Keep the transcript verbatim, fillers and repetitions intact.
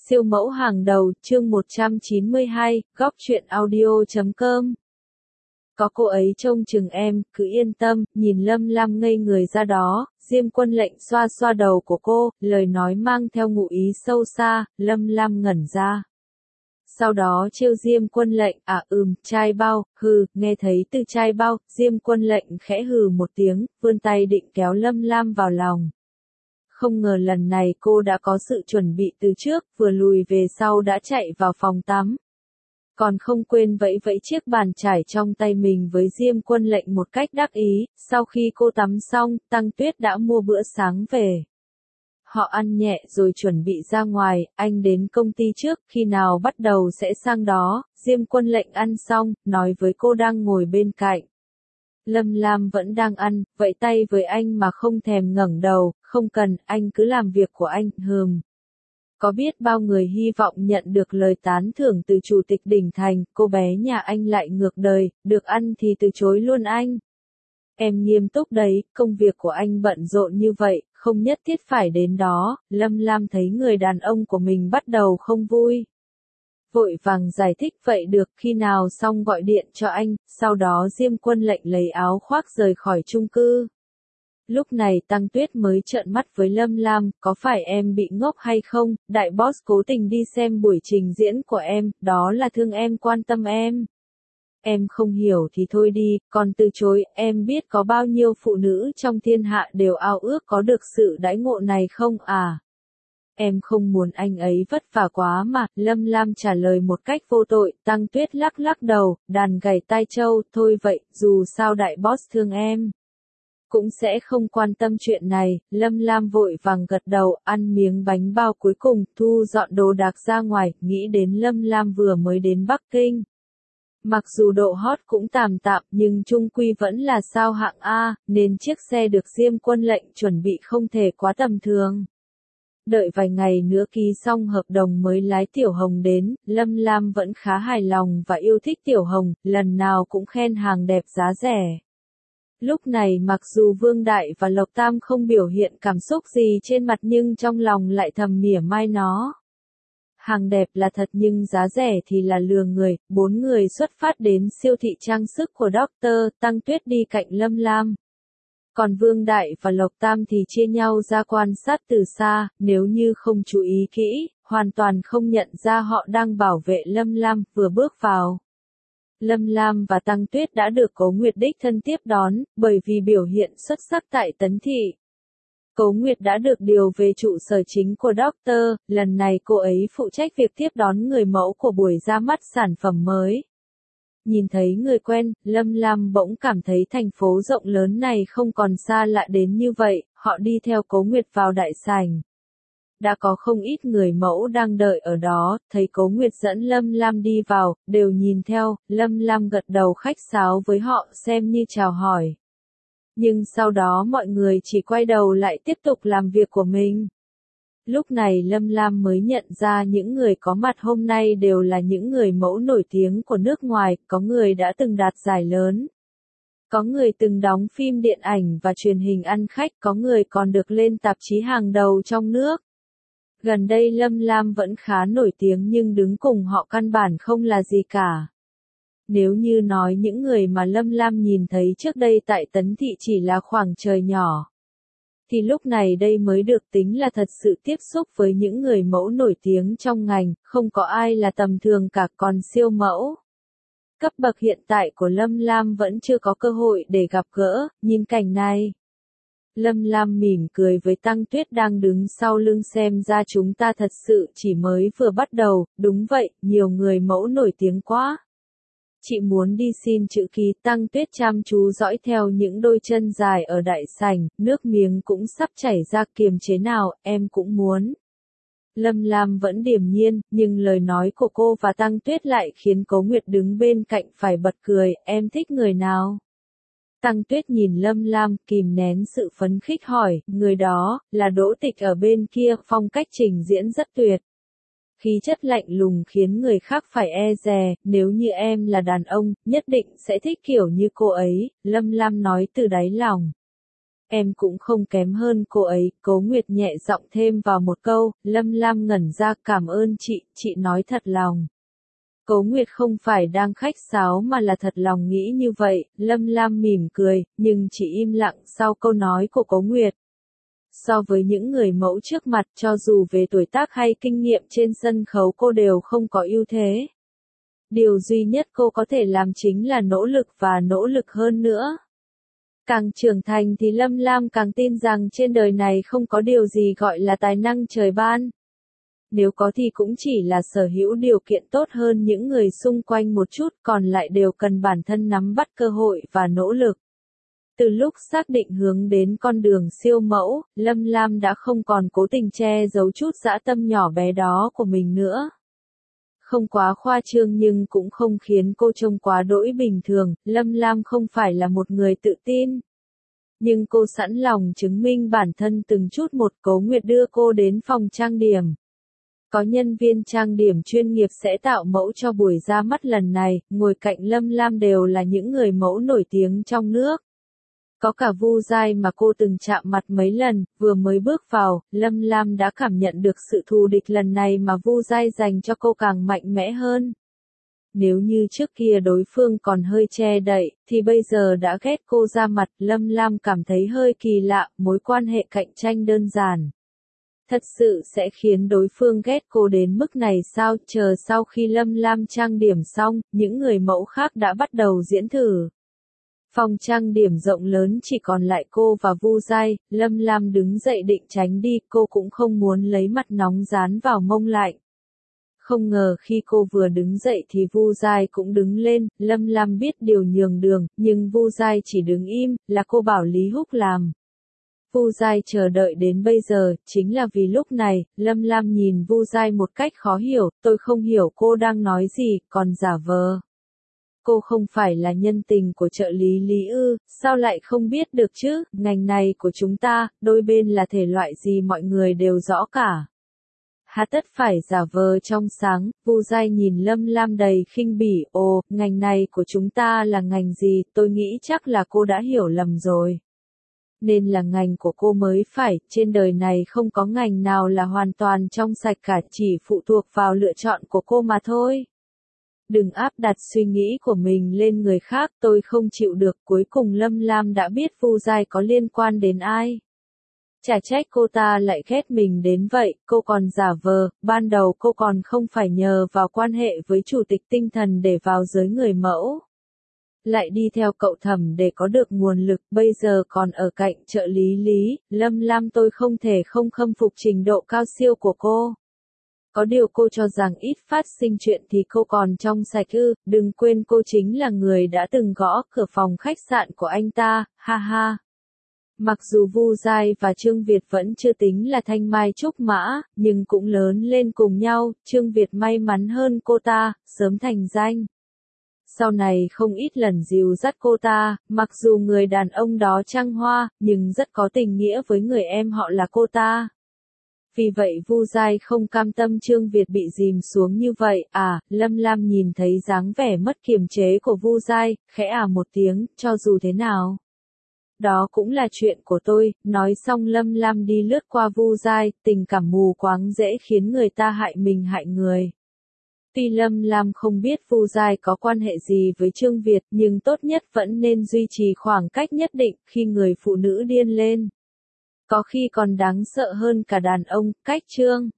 Siêu mẫu hàng đầu, chương một trăm chín mươi hai, góc truyện audio chấm com. Có cô ấy trông chừng em, cứ yên tâm, nhìn Lâm Lam ngây người ra đó, Diêm Quân Lệnh xoa xoa đầu của cô, lời nói mang theo ngụ ý sâu xa, Lâm Lam ngẩn ra. Sau đó trêu Diêm Quân Lệnh, à ừm, trai bao, hừ, nghe thấy từ trai bao, Diêm Quân Lệnh khẽ hừ một tiếng, vươn tay định kéo Lâm Lam vào lòng. Không ngờ lần này cô đã có sự chuẩn bị từ trước, vừa lùi về sau đã chạy vào phòng tắm. Còn không quên vẫy vẫy chiếc bàn chải trong tay mình với Diêm Quân Lệnh một cách đắc ý, sau khi cô tắm xong, Tăng Tuyết đã mua bữa sáng về. Họ ăn nhẹ rồi chuẩn bị ra ngoài, anh đến công ty trước, khi nào bắt đầu sẽ sang đó, Diêm Quân Lệnh ăn xong, nói với cô đang ngồi bên cạnh. Lâm Lam vẫn đang ăn, vẫy tay với anh mà không thèm ngẩng đầu, không cần, anh cứ làm việc của anh, hừm. Có biết bao người hy vọng nhận được lời tán thưởng từ chủ tịch Đỉnh Thành, cô bé nhà anh lại ngược đời, được ăn thì từ chối luôn anh. Em nghiêm túc đấy, công việc của anh bận rộn như vậy, không nhất thiết phải đến đó, Lâm Lam thấy người đàn ông của mình bắt đầu không vui. Vội vàng giải thích vậy được, khi nào xong gọi điện cho anh, sau đó Diêm Quân Lệnh lấy áo khoác rời khỏi chung cư. Lúc này Tăng Tuyết mới trợn mắt với Lâm Lam, có phải em bị ngốc hay không, đại boss cố tình đi xem buổi trình diễn của em, đó là thương em quan tâm em. Em không hiểu thì thôi đi, còn từ chối, em biết có bao nhiêu phụ nữ trong thiên hạ đều ao ước có được sự đãi ngộ này không à? Em không muốn anh ấy vất vả quá mà, Lâm Lam trả lời một cách vô tội, Tăng Tuyết lắc lắc đầu, đàn gảy tai trâu, thôi vậy, dù sao đại boss thương em. Cũng sẽ không quan tâm chuyện này, Lâm Lam vội vàng gật đầu, ăn miếng bánh bao cuối cùng, thu dọn đồ đạc ra ngoài, nghĩ đến Lâm Lam vừa mới đến Bắc Kinh. Mặc dù độ hot cũng tạm tạm, nhưng chung quy vẫn là sao hạng A, nên chiếc xe được Diêm Quân Lệnh chuẩn bị không thể quá tầm thường. Đợi vài ngày nữa ký xong hợp đồng mới lái Tiểu Hồng đến, Lâm Lam vẫn khá hài lòng và yêu thích Tiểu Hồng, lần nào cũng khen hàng đẹp giá rẻ. Lúc này mặc dù Vương Đại và Lộc Tam không biểu hiện cảm xúc gì trên mặt nhưng trong lòng lại thầm mỉa mai nó. Hàng đẹp là thật nhưng giá rẻ thì là lừa người, bốn người xuất phát đến siêu thị trang sức của Doctor Tăng Tuyết đi cạnh Lâm Lam. Còn Vương Đại và Lộc Tam thì chia nhau ra quan sát từ xa, nếu như không chú ý kỹ, hoàn toàn không nhận ra họ đang bảo vệ Lâm Lam, vừa bước vào. Lâm Lam và Tăng Tuyết đã được Cố Nguyệt đích thân tiếp đón, bởi vì biểu hiện xuất sắc tại Tấn Thị. Cố Nguyệt đã được điều về trụ sở chính của Doctor, lần này cô ấy phụ trách việc tiếp đón người mẫu của buổi ra mắt sản phẩm mới. Nhìn thấy người quen, Lâm Lam bỗng cảm thấy thành phố rộng lớn này không còn xa lạ đến như vậy, họ đi theo Cố Nguyệt vào đại sảnh. Đã có không ít người mẫu đang đợi ở đó, thấy Cố Nguyệt dẫn Lâm Lam đi vào, đều nhìn theo, Lâm Lam gật đầu khách sáo với họ xem như chào hỏi. Nhưng sau đó mọi người chỉ quay đầu lại tiếp tục làm việc của mình. Lúc này Lâm Lam mới nhận ra những người có mặt hôm nay đều là những người mẫu nổi tiếng của nước ngoài, có người đã từng đạt giải lớn. Có người từng đóng phim điện ảnh và truyền hình ăn khách, có người còn được lên tạp chí hàng đầu trong nước. Gần đây Lâm Lam vẫn khá nổi tiếng nhưng đứng cùng họ căn bản không là gì cả. Nếu như nói những người mà Lâm Lam nhìn thấy trước đây tại Tấn Thị chỉ là khoảng trời nhỏ, thì lúc này đây mới được tính là thật sự tiếp xúc với những người mẫu nổi tiếng trong ngành, không có ai là tầm thường cả, còn siêu mẫu. Cấp bậc hiện tại của Lâm Lam vẫn chưa có cơ hội để gặp gỡ, nhìn cảnh này. Lâm Lam mỉm cười với Tăng Tuyết đang đứng sau lưng, xem ra chúng ta thật sự chỉ mới vừa bắt đầu, đúng vậy, nhiều người mẫu nổi tiếng quá. Chị muốn đi xin chữ ký, Tăng Tuyết chăm chú dõi theo những đôi chân dài ở đại sảnh, nước miếng cũng sắp chảy ra, kiềm chế nào, em cũng muốn. Lâm Lam vẫn điềm nhiên, nhưng lời nói của cô và Tăng Tuyết lại khiến Cố Nguyệt đứng bên cạnh phải bật cười, em thích người nào? Tăng Tuyết nhìn Lâm Lam, kìm nén sự phấn khích hỏi, người đó, là Đỗ Tịch ở bên kia, phong cách trình diễn rất tuyệt. Khí chất lạnh lùng khiến người khác phải e dè, nếu như em là đàn ông, nhất định sẽ thích kiểu như cô ấy, Lâm Lam nói từ đáy lòng. Em cũng không kém hơn cô ấy, Cố Nguyệt nhẹ giọng thêm vào một câu, Lâm Lam ngẩn ra, cảm ơn chị, chị nói thật lòng. Cố Nguyệt không phải đang khách sáo mà là thật lòng nghĩ như vậy, Lâm Lam mỉm cười, nhưng chỉ im lặng sau câu nói của Cố Nguyệt. So với những người mẫu trước mặt, cho dù về tuổi tác hay kinh nghiệm trên sân khấu cô đều không có ưu thế. Điều duy nhất cô có thể làm chính là nỗ lực và nỗ lực hơn nữa. Càng trưởng thành thì Lâm Lam càng tin rằng trên đời này không có điều gì gọi là tài năng trời ban. Nếu có thì cũng chỉ là sở hữu điều kiện tốt hơn những người xung quanh một chút, còn lại đều cần bản thân nắm bắt cơ hội và nỗ lực. Từ lúc xác định hướng đến con đường siêu mẫu, Lâm Lam đã không còn cố tình che giấu chút dã tâm nhỏ bé đó của mình nữa. Không quá khoa trương nhưng cũng không khiến cô trông quá đỗi bình thường, Lâm Lam không phải là một người tự tin. Nhưng cô sẵn lòng chứng minh bản thân từng chút một. Cố Nguyệt đưa cô đến phòng trang điểm. Có nhân viên trang điểm chuyên nghiệp sẽ tạo mẫu cho buổi ra mắt lần này, ngồi cạnh Lâm Lam đều là những người mẫu nổi tiếng trong nước. Có cả Vu Giai mà cô từng chạm mặt mấy lần, vừa mới bước vào, Lâm Lam đã cảm nhận được sự thù địch lần này mà Vu Giai dành cho cô càng mạnh mẽ hơn. Nếu như trước kia đối phương còn hơi che đậy, thì bây giờ đã ghét cô ra mặt, Lâm Lam cảm thấy hơi kỳ lạ, mối quan hệ cạnh tranh đơn giản. Thật sự sẽ khiến đối phương ghét cô đến mức này sao? Chờ sau khi Lâm Lam trang điểm xong, những người mẫu khác đã bắt đầu diễn thử. Phòng trang điểm rộng lớn chỉ còn lại cô và Vu Giai, Lâm Lam đứng dậy định tránh đi, cô cũng không muốn lấy mặt nóng dán vào mông lạnh. Không ngờ khi cô vừa đứng dậy thì Vu Giai cũng đứng lên, Lâm Lam biết điều nhường đường, nhưng Vu Giai chỉ đứng im, là cô bảo Lý Húc làm. Vu Giai chờ đợi đến bây giờ, chính là vì lúc này, Lâm Lam nhìn Vu Giai một cách khó hiểu, tôi không hiểu cô đang nói gì, còn giả vờ. Cô không phải là nhân tình của trợ lý Lý ư, sao lại không biết được chứ, ngành này của chúng ta, đôi bên là thể loại gì mọi người đều rõ cả. Hà tất phải giả vờ trong sáng, Vu Giai nhìn Lâm Lam đầy khinh bỉ, ồ, ngành này của chúng ta là ngành gì, tôi nghĩ chắc là cô đã hiểu lầm rồi. Nên là ngành của cô mới phải, trên đời này không có ngành nào là hoàn toàn trong sạch cả, chỉ phụ thuộc vào lựa chọn của cô mà thôi. Đừng áp đặt suy nghĩ của mình lên người khác, tôi không chịu được. Cuối cùng Lâm Lam đã biết Vu Giai có liên quan đến ai. Chả trách cô ta lại ghét mình đến vậy, cô còn giả vờ, ban đầu cô còn không phải nhờ vào quan hệ với chủ tịch tinh thần để vào giới người mẫu. Lại đi theo cậu Thẩm để có được nguồn lực, bây giờ còn ở cạnh trợ lý Lý, Lâm Lam tôi không thể không khâm phục trình độ cao siêu của cô. Có điều cô cho rằng ít phát sinh chuyện thì cô còn trong sạch ư, đừng quên cô chính là người đã từng gõ cửa phòng khách sạn của anh ta, ha ha. Mặc dù Vu Giai và Trương Việt vẫn chưa tính là thanh mai trúc mã, nhưng cũng lớn lên cùng nhau, Trương Việt may mắn hơn cô ta, sớm thành danh. Sau này không ít lần dìu dắt cô ta, mặc dù người đàn ông đó trăng hoa, nhưng rất có tình nghĩa với người em họ là cô ta. Vì vậy Vu Giai không cam tâm Trương Việt bị dìm xuống như vậy, à, Lâm Lam nhìn thấy dáng vẻ mất kiềm chế của Vu Giai, khẽ à một tiếng, cho dù thế nào. Đó cũng là chuyện của tôi, nói xong Lâm Lam đi lướt qua Vu Giai, tình cảm mù quáng dễ khiến người ta hại mình hại người. Tuy Lâm Lam không biết Vu Giai có quan hệ gì với Trương Việt, nhưng tốt nhất vẫn nên duy trì khoảng cách nhất định khi người phụ nữ điên lên. Có khi còn đáng sợ hơn cả đàn ông, cách Trương.